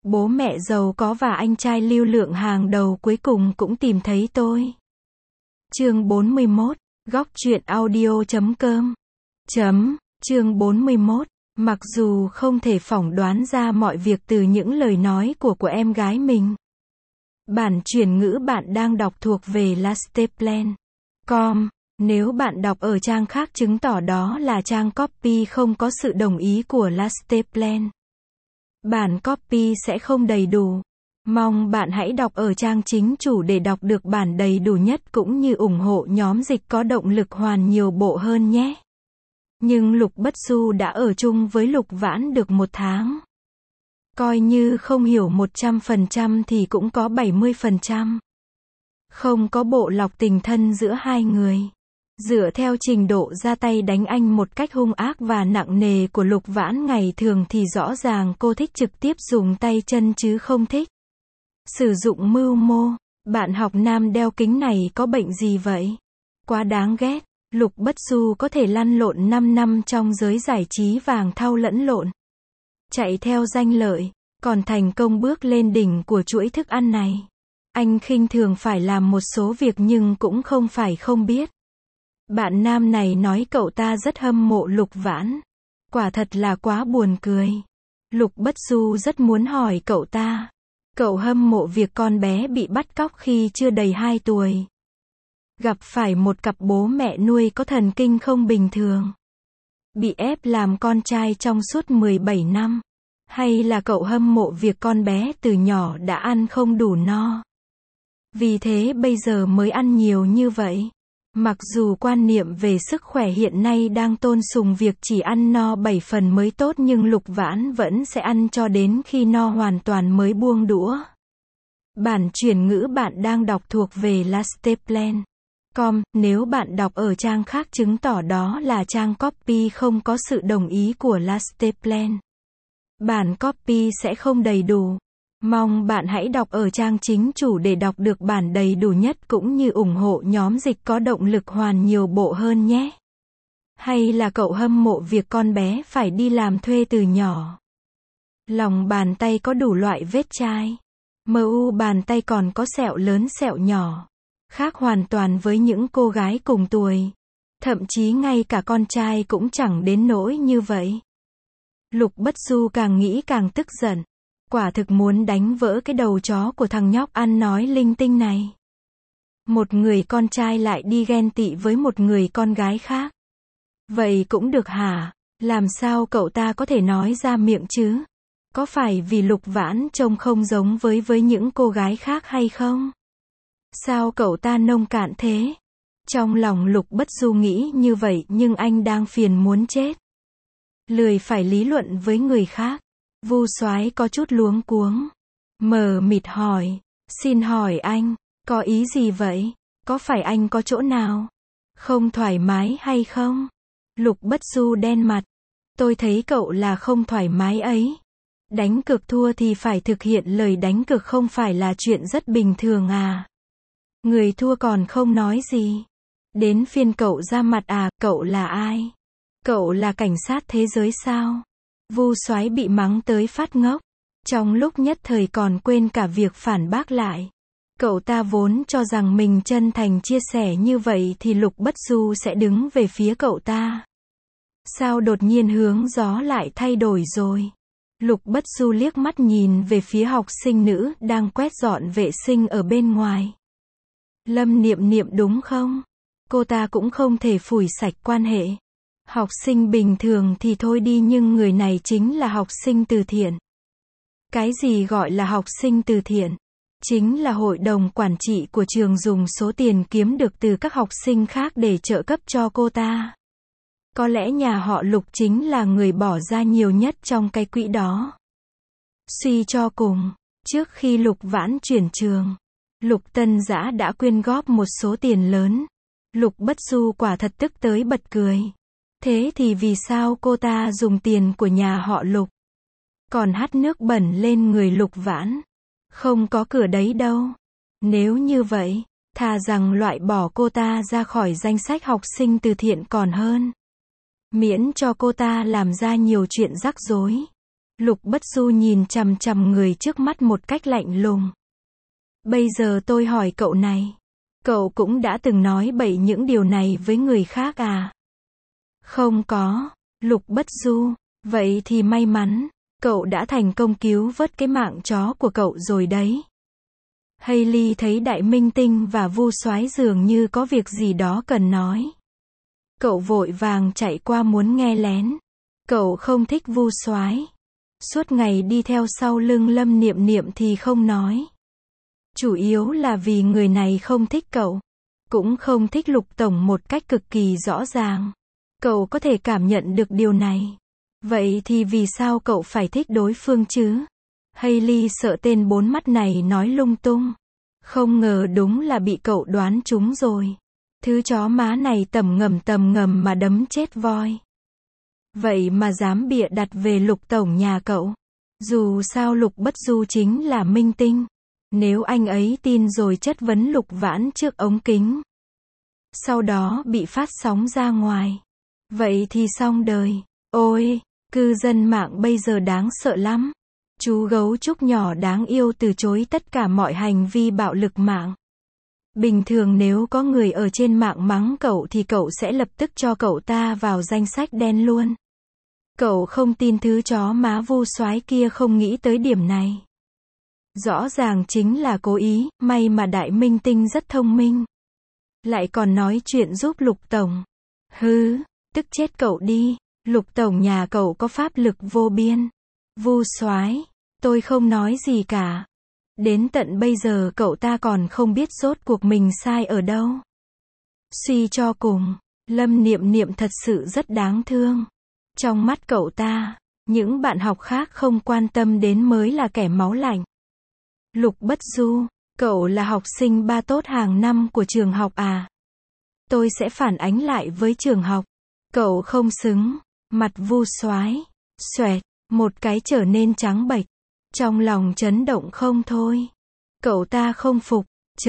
Bố mẹ giàu có và anh trai lưu lượng hàng đầu cuối cùng cũng tìm thấy tôi. Chương 41, góc truyện audio.com. Chương 41. Mặc dù không thể phỏng đoán ra mọi việc từ những lời nói của em gái mình. Bản chuyển ngữ bạn đang đọc thuộc về lasteplan.com. Nếu bạn đọc ở trang khác chứng tỏ đó là trang copy không có sự đồng ý của Lasteplan. Bản copy sẽ không đầy đủ. Mong bạn hãy đọc ở trang chính chủ để đọc được bản đầy đủ nhất cũng như ủng hộ nhóm dịch có động lực hoàn nhiều bộ hơn nhé. Nhưng Lục Bất Du đã ở chung với Lục Vãn được 1 tháng. Coi như không hiểu 100% thì cũng có 70%. Không có bộ lọc tình thân giữa hai người. Dựa theo trình độ ra tay đánh anh một cách hung ác và nặng nề của Lục Vãn ngày thường thì rõ ràng cô thích trực tiếp dùng tay chân chứ không thích sử dụng mưu mô. Bạn học nam đeo kính này có bệnh gì vậy? Quá đáng ghét. Lục Bất Du có thể lăn lộn 5 năm trong giới giải trí vàng thau lẫn lộn. Chạy theo danh lợi, còn thành công bước lên đỉnh của chuỗi thức ăn này. Anh khinh thường phải làm một số việc nhưng cũng không phải không biết. Bạn nam này nói cậu ta rất hâm mộ Lục Vãn. Quả thật là quá buồn cười. Lục Bất Du rất muốn hỏi cậu ta. Cậu hâm mộ việc con bé bị bắt cóc khi chưa đầy 2 tuổi. Gặp phải một cặp bố mẹ nuôi có thần kinh không bình thường. Bị ép làm con trai trong suốt 17 năm. Hay là cậu hâm mộ việc con bé từ nhỏ đã ăn không đủ no. Vì thế bây giờ mới ăn nhiều như vậy. Mặc dù quan niệm về sức khỏe hiện nay đang tôn sùng việc chỉ ăn no 7 phần mới tốt nhưng Lục Vãn vẫn sẽ ăn cho đến khi no hoàn toàn mới buông đũa. Bản chuyển ngữ bạn đang đọc thuộc về lasteplan.com. Nếu bạn đọc ở trang khác chứng tỏ đó là trang copy không có sự đồng ý của Lasteplan. Bản copy sẽ không đầy đủ. Mong bạn hãy đọc ở trang chính chủ để đọc được bản đầy đủ nhất cũng như ủng hộ nhóm dịch có động lực hoàn nhiều bộ hơn nhé. Hay là cậu hâm mộ việc con bé phải đi làm thuê từ nhỏ. Lòng bàn tay có đủ loại vết chai. MU bàn tay còn có sẹo lớn sẹo nhỏ. Khác hoàn toàn với những cô gái cùng tuổi. Thậm chí ngay cả con trai cũng chẳng đến nỗi như vậy. Lục Bất Du càng nghĩ càng tức giận. Quả thực muốn đánh vỡ cái đầu chó của thằng nhóc ăn nói linh tinh này. Một người con trai lại đi ghen tị với một người con gái khác. Vậy cũng được hả? Làm sao cậu ta có thể nói ra miệng chứ? Có phải vì Lục Vãn trông không giống với những cô gái khác hay không? Sao cậu ta nông cạn thế? Trong lòng Lục Bất Du nghĩ như vậy nhưng anh đang phiền muốn chết. Lười phải lý luận với người khác. Vu Soái có chút luống cuống. Mờ mịt hỏi. Xin hỏi anh, có ý gì vậy? Có phải anh có chỗ nào không thoải mái hay không? Lục Bất Du đen mặt. Tôi thấy cậu là không thoải mái ấy. Đánh cược thua thì phải thực hiện lời đánh cược không phải là chuyện rất bình thường à? Người thua còn không nói gì. Đến phiên cậu ra mặt à? Cậu là ai? Cậu là cảnh sát thế giới sao? Vu Soái bị mắng tới phát ngốc. Trong lúc nhất thời còn quên cả việc phản bác lại. Cậu ta vốn cho rằng mình chân thành chia sẻ như vậy thì Lục Bất Du sẽ đứng về phía cậu ta. Sao đột nhiên hướng gió lại thay đổi rồi? Lục Bất Du liếc mắt nhìn về phía học sinh nữ đang quét dọn vệ sinh ở bên ngoài. Lâm Niệm Niệm đúng không? Cô ta cũng không thể phủi sạch quan hệ. Học sinh bình thường thì thôi đi nhưng người này chính là học sinh từ thiện. Cái gì gọi là học sinh từ thiện? Chính là hội đồng quản trị của trường dùng số tiền kiếm được từ các học sinh khác để trợ cấp cho cô ta. Có lẽ nhà họ Lục chính là người bỏ ra nhiều nhất trong cái quỹ đó. Suy cho cùng, trước khi Lục Vãn chuyển trường, Lục Tân Dã đã quyên góp một số tiền lớn. Lục Bất Du quả thật tức tới bật cười. Thế thì vì sao cô ta dùng tiền của nhà họ Lục? Còn hắt nước bẩn lên người Lục Vãn? Không có cửa đấy đâu. Nếu như vậy, thà rằng loại bỏ cô ta ra khỏi danh sách học sinh từ thiện còn hơn. Miễn cho cô ta làm ra nhiều chuyện rắc rối. Lục Bất Du nhìn chằm chằm người trước mắt một cách lạnh lùng. Bây giờ tôi hỏi cậu này. Cậu cũng đã từng nói bậy những điều này với người khác à? Không có. Lục Bất Du. Vậy thì may mắn. Cậu đã thành công cứu vớt cái mạng chó của cậu rồi đấy. Hailey thấy Đại Minh Tinh và Vu Soái dường như có việc gì đó cần nói. Cậu vội vàng chạy qua muốn nghe lén. Cậu không thích Vu Soái. Suốt ngày đi theo sau lưng Lâm Niệm Niệm thì không nói. Chủ yếu là vì người này không thích cậu. Cũng không thích Lục Tổng một cách cực kỳ rõ ràng. Cậu có thể cảm nhận được điều này. Vậy thì vì sao cậu phải thích đối phương chứ? Hailey sợ tên bốn mắt này nói lung tung. Không ngờ đúng là bị cậu đoán trúng rồi. Thứ chó má này tầm ngầm mà đấm chết voi. Vậy mà dám bịa đặt về Lục Tổng nhà cậu. Dù sao Lục Bất Du chính là minh tinh. Nếu anh ấy tin rồi chất vấn Lục Vãn trước ống kính. Sau đó bị phát sóng ra ngoài. Vậy thì xong đời. Ôi, cư dân mạng bây giờ đáng sợ lắm. Chú gấu trúc nhỏ đáng yêu từ chối tất cả mọi hành vi bạo lực mạng. Bình thường nếu có người ở trên mạng mắng cậu thì cậu sẽ lập tức cho cậu ta vào danh sách đen luôn. Cậu không tin thứ chó má Vu Soái kia không nghĩ tới điểm này. Rõ ràng chính là cố ý, may mà Đại Minh Tinh rất thông minh. Lại còn nói chuyện giúp Lục Tổng. Hứ, tức chết cậu đi, Lục Tổng nhà cậu có pháp lực vô biên. Vu Soái, tôi không nói gì cả. Đến tận bây giờ cậu ta còn không biết rốt cuộc mình sai ở đâu. Suy cho cùng, Lâm Niệm Niệm thật sự rất đáng thương. Trong mắt cậu ta, những bạn học khác không quan tâm đến mới là kẻ máu lạnh. Lục Bất Du, cậu là học sinh ba tốt hàng năm của trường học à? Tôi sẽ phản ánh lại với trường học. Cậu không xứng. Mặt Vu Soái xoẹt, một cái trở nên trắng bệch. Trong lòng chấn động không thôi. Cậu ta không phục.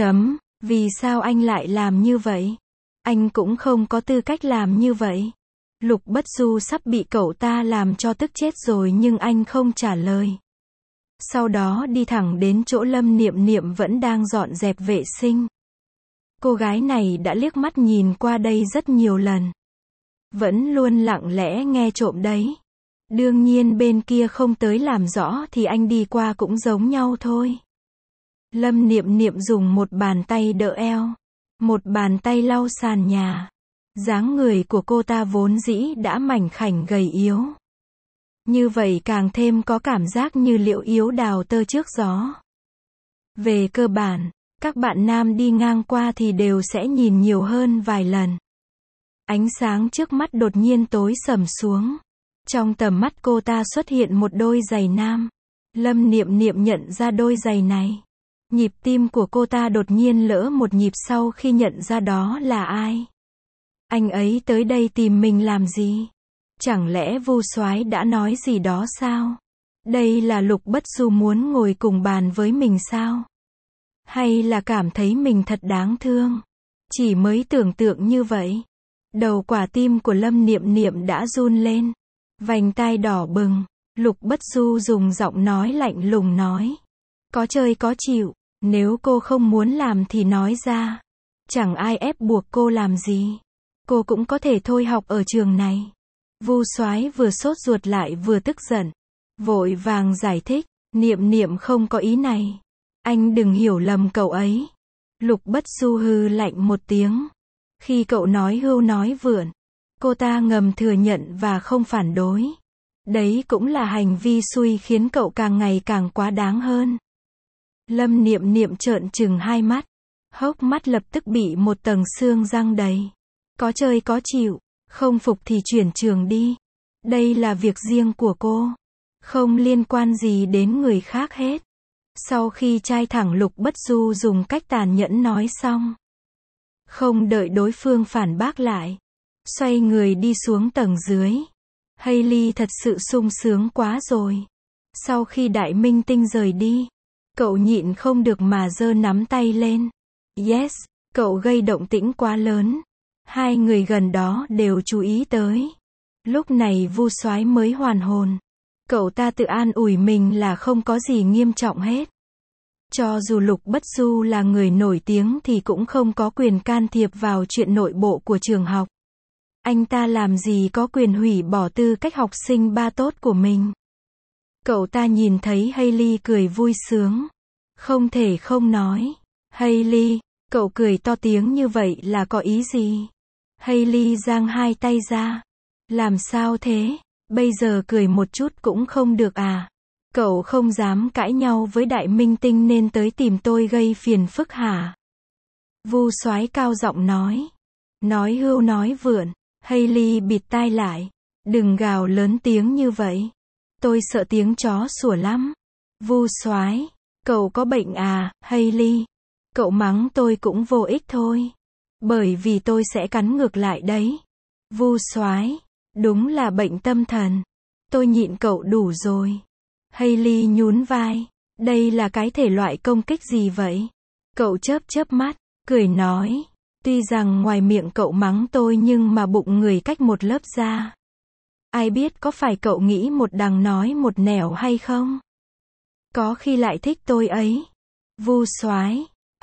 Vì sao anh lại làm như vậy? Anh cũng không có tư cách làm như vậy. Lục Bất Du sắp bị cậu ta làm cho tức chết rồi nhưng anh không trả lời. Sau đó đi thẳng đến chỗ Lâm Niệm Niệm vẫn đang dọn dẹp vệ sinh. Cô gái này đã liếc mắt nhìn qua đây rất nhiều lần. Vẫn luôn lặng lẽ nghe trộm đấy. Đương nhiên bên kia không tới làm rõ thì anh đi qua cũng giống nhau thôi. Lâm Niệm Niệm dùng một bàn tay đỡ eo. Một bàn tay lau sàn nhà. Dáng người của cô ta vốn dĩ đã mảnh khảnh gầy yếu. Như vậy càng thêm có cảm giác như liễu yếu đào tơ trước gió. Về cơ bản, các bạn nam đi ngang qua thì đều sẽ nhìn nhiều hơn vài lần. Ánh sáng trước mắt đột nhiên tối sầm xuống. Trong tầm mắt cô ta xuất hiện một đôi giày nam. Lâm Niệm Niệm nhận ra đôi giày này. Nhịp tim của cô ta đột nhiên lỡ một nhịp sau khi nhận ra đó là ai. Anh ấy tới đây tìm mình làm gì? Chẳng lẽ Vu Soái đã nói gì đó sao? Đây là Lục Bất Du muốn ngồi cùng bàn với mình sao? Hay là cảm thấy mình thật đáng thương? Chỉ mới tưởng tượng như vậy. Đầu quả tim của Lâm Niệm Niệm đã run lên. Vành tai đỏ bừng. Lục Bất Du dùng giọng nói lạnh lùng nói. Có chơi có chịu. Nếu cô không muốn làm thì nói ra. Chẳng ai ép buộc cô làm gì. Cô cũng có thể thôi học ở trường này. Vu Soái vừa sốt ruột lại vừa tức giận. Vội vàng giải thích. Niệm Niệm không có ý này. Anh đừng hiểu lầm cậu ấy. Lục Bất Du hừ lạnh một tiếng. Khi cậu nói hưu nói vượn, cô ta ngầm thừa nhận và không phản đối. Đấy cũng là hành vi xui khiến cậu càng ngày càng quá đáng hơn. Lâm Niệm Niệm trợn trừng hai mắt. Hốc mắt lập tức bị một tầng xương răng đầy. Có chơi có chịu. Không phục thì chuyển trường đi. Đây là việc riêng của cô. Không liên quan gì đến người khác hết. Sau khi trai thẳng Lục Bất Du dùng cách tàn nhẫn nói xong. Không đợi đối phương phản bác lại. Xoay người đi xuống tầng dưới. Hailey thật sự sung sướng quá rồi. Sau khi Đại Minh Tinh rời đi. Cậu nhịn không được mà giơ nắm tay lên. Yes, cậu gây động tĩnh quá lớn. Hai người gần đó đều chú ý tới. Lúc này Vu Soái mới hoàn hồn. Cậu ta tự an ủi mình là không có gì nghiêm trọng hết. Cho dù Lục Bất Du là người nổi tiếng thì cũng không có quyền can thiệp vào chuyện nội bộ của trường học. Anh ta làm gì có quyền hủy bỏ tư cách học sinh ba tốt của mình. Cậu ta nhìn thấy Hailey cười vui sướng. Không thể không nói. Hailey, cậu cười to tiếng như vậy là có ý gì? Hailey giang hai tay ra. Làm sao thế? Bây giờ cười một chút cũng không được à? Cậu không dám cãi nhau với đại minh tinh nên tới tìm tôi gây phiền phức hả? Vu Soái cao giọng nói. Nói hưu nói vượn. Hailey bịt tai lại. Đừng gào lớn tiếng như vậy. Tôi sợ tiếng chó sủa lắm. Vu Soái, cậu có bệnh à, Hailey? Cậu mắng tôi cũng vô ích thôi. Bởi vì tôi sẽ cắn ngược lại đấy. Vu Soái, đúng là bệnh tâm thần. Tôi nhịn cậu đủ rồi. Hailey nhún vai. Đây là cái thể loại công kích gì vậy? Cậu chớp chớp mắt, cười nói. Tuy rằng ngoài miệng cậu mắng tôi nhưng mà bụng người cách một lớp da. Ai biết có phải cậu nghĩ một đằng nói một nẻo hay không? Có khi lại thích tôi ấy. Vu Soái,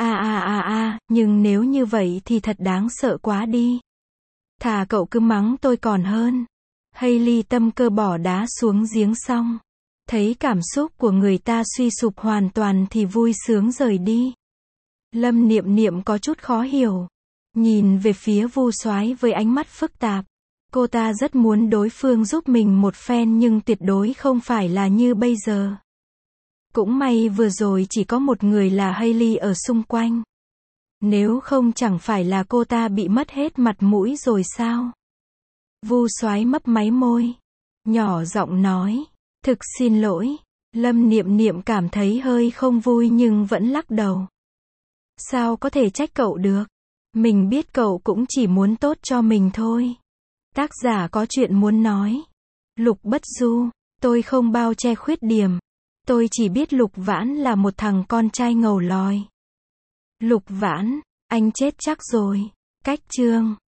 nhưng nếu như vậy thì thật đáng sợ quá đi. Thà cậu cứ mắng tôi còn hơn. Hailey tâm cơ bỏ đá xuống giếng xong. Thấy cảm xúc của người ta suy sụp hoàn toàn thì vui sướng rời đi. Lâm Niệm Niệm có chút khó hiểu. Nhìn về phía Vu Soái với ánh mắt phức tạp. Cô ta rất muốn đối phương giúp mình một phen nhưng tuyệt đối không phải là như bây giờ. Cũng may vừa rồi chỉ có một người là Hailey ở xung quanh. Nếu không chẳng phải là cô ta bị mất hết mặt mũi rồi sao? Vu Soái mấp máy môi. Nhỏ giọng nói. Thực xin lỗi. Lâm Niệm Niệm cảm thấy hơi không vui nhưng vẫn lắc đầu. Sao có thể trách cậu được? Mình biết cậu cũng chỉ muốn tốt cho mình thôi. Tác giả có chuyện muốn nói. Lục Bất Du, tôi không bao che khuyết điểm. Tôi chỉ biết Lục Vãn là một thằng con trai ngầu lòi. Lục Vãn, anh chết chắc rồi. Cách chương